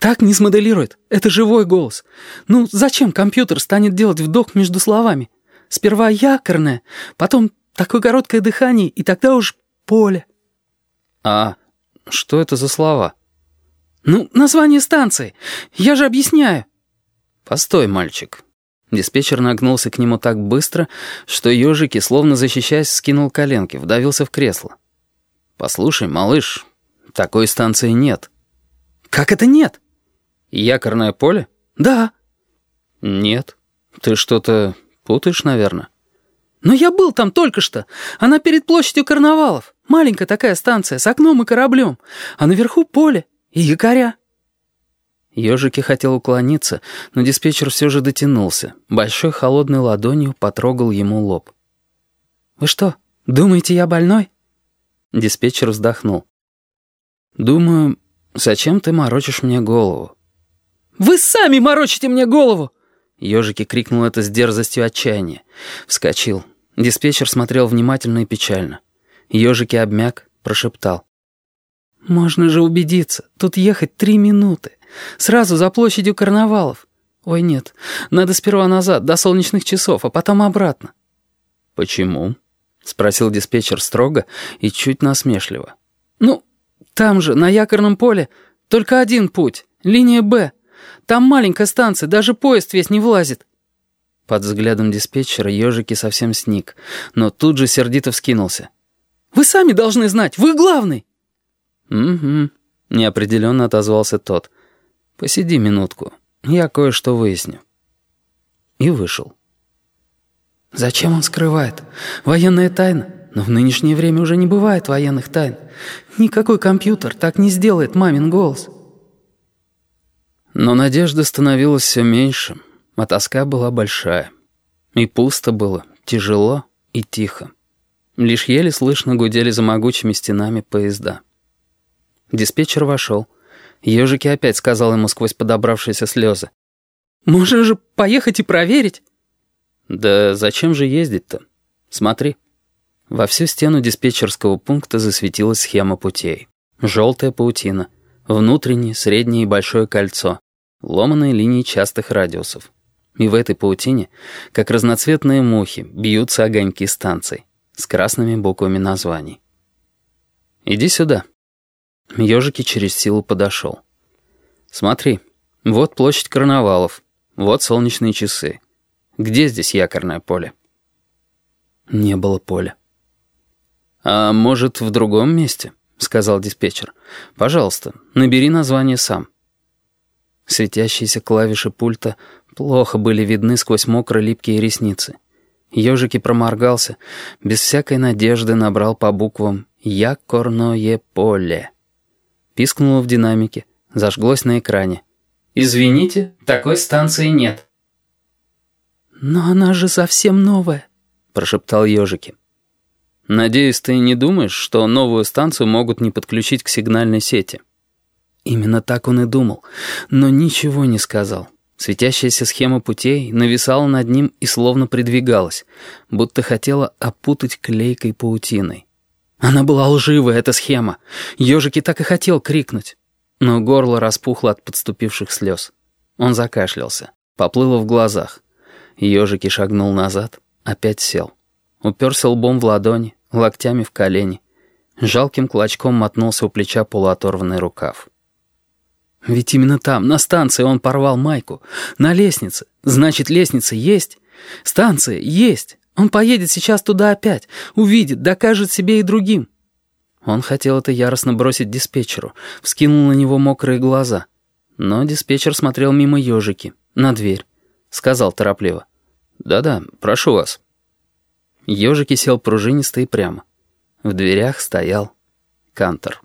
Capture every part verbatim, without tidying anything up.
Так не смоделирует. Это живой голос. Ну, зачем компьютер станет делать вдох между словами? Сперва якорное, потом такое короткое дыхание, и тогда уж поле. А что это за слова? Ну, название станции. Я же объясняю. Постой, мальчик. Диспетчер нагнулся к нему так быстро, что ежики, словно защищаясь, скинул коленки, вдавился в кресло. Послушай, малыш, такой станции нет. Как это нет? Якорное поле? Да. Нет. Ты что-то путаешь, наверное. Но я был там только что. Она перед площадью карнавалов. Маленькая такая станция с окном и кораблем. А наверху поле и якоря. Ежики хотел уклониться, но диспетчер все же дотянулся. Большой холодной ладонью потрогал ему лоб. «Вы что, думаете, я больной?» Диспетчер вздохнул. «Думаю, зачем ты морочишь мне голову?» «Вы сами морочите мне голову!» Ежики крикнул это с дерзостью отчаяния. Вскочил. Диспетчер смотрел внимательно и печально. Ежики обмяк, прошептал. «Можно же убедиться, тут ехать три минуты. Сразу за площадью карнавалов. Ой, нет, надо сперва назад, до солнечных часов, а потом обратно». «Почему?» — спросил диспетчер строго и чуть насмешливо. «Ну, там же, на якорном поле, только один путь, линия «Б». Там маленькая станция, даже поезд весь не влазит». Под взглядом диспетчера ежики совсем сник, но тут же сердито вскинулся. «Вы сами должны знать, вы главный!» «Угу», — неопределенно отозвался тот. «Посиди минутку, я кое-что выясню». И вышел. «Зачем он скрывает? Военная тайна. Но в нынешнее время уже не бывает военных тайн. Никакой компьютер так не сделает мамин голос». Но надежды становилось все меньше, а тоска была большая. И пусто было, тяжело и тихо. Лишь еле слышно гудели за могучими стенами поезда. Диспетчер вошел. Ежики опять сказал ему сквозь подобравшиеся слезы. «Можно же поехать и проверить». «Да зачем же ездить-то? Смотри». Во всю стену диспетчерского пункта засветилась схема путей. Желтая паутина, внутреннее, среднее и большое кольцо, ломаные линии частых радиусов. И в этой паутине, как разноцветные мухи, бьются огоньки станций с красными буквами названий. «Иди сюда». Ежики через силу подошел. «Смотри, вот площадь карнавалов, вот солнечные часы. Где здесь якорное поле?» Не было поля. «А может, в другом месте?» — сказал диспетчер. «Пожалуйста, набери название сам». Светящиеся клавиши пульта плохо были видны сквозь мокро-липкие ресницы. Ежики проморгался, без всякой надежды набрал по буквам «Якорное поле». Пискнуло в динамике, зажглось на экране. «Извините, такой станции нет». «Но она же совсем новая», — прошептал ежики. «Надеюсь, ты не думаешь, что новую станцию могут не подключить к сигнальной сети?» Именно так он и думал, но ничего не сказал. Светящаяся схема путей нависала над ним и словно придвигалась, будто хотела опутать клейкой паутиной. Она была лживая, эта схема. Ежики так и хотел крикнуть. Но горло распухло от подступивших слез. Он закашлялся, поплыло в глазах. Ежики шагнул назад, опять сел. Уперся лбом в ладони, локтями в колени. Жалким клочком мотнулся у плеча полуоторванный рукав. Ведь именно там, на станции, он порвал майку. На лестнице. Значит, лестница есть. Станция есть. Он поедет сейчас туда опять. Увидит, докажет себе и другим. Он хотел это яростно бросить диспетчеру. Вскинул на него мокрые глаза. Но диспетчер смотрел мимо ежики, на дверь. Сказал торопливо. «Да-да, прошу вас». Ежики сел пружинисто и прямо. В дверях стоял Кантор.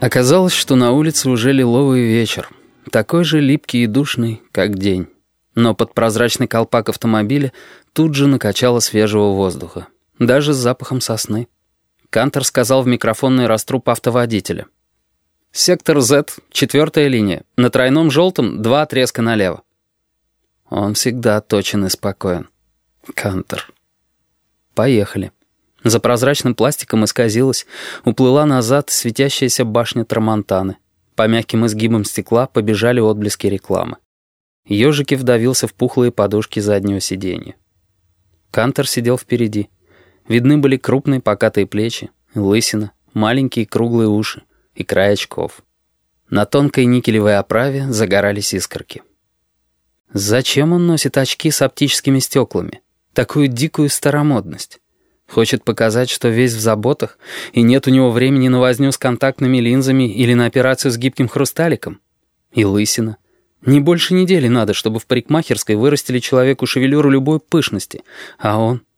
Оказалось, что на улице уже лиловый вечер, такой же липкий и душный, как день. Но под прозрачный колпак автомобиля тут же накачало свежего воздуха, даже с запахом сосны. Кантор сказал в микрофонный раструб автоводителя: «Сектор Z, четвертая линия, на тройном желтом два отрезка налево». Он всегда точен и спокоен. Кантор. Поехали. За прозрачным пластиком исказилась, уплыла назад светящаяся башня Трамонтаны. По мягким изгибам стекла побежали отблески рекламы. Ежики вдавился в пухлые подушки заднего сиденья. Кантор сидел впереди. Видны были крупные покатые плечи, лысина, маленькие круглые уши и край очков. На тонкой никелевой оправе загорались искорки. Зачем он носит очки с оптическими стеклами? Такую дикую старомодность. Хочет показать, что весь в заботах, и нет у него времени на возню с контактными линзами или на операцию с гибким хрусталиком? И лысина. Не больше недели надо, чтобы в парикмахерской вырастили человеку шевелюру любой пышности, а он...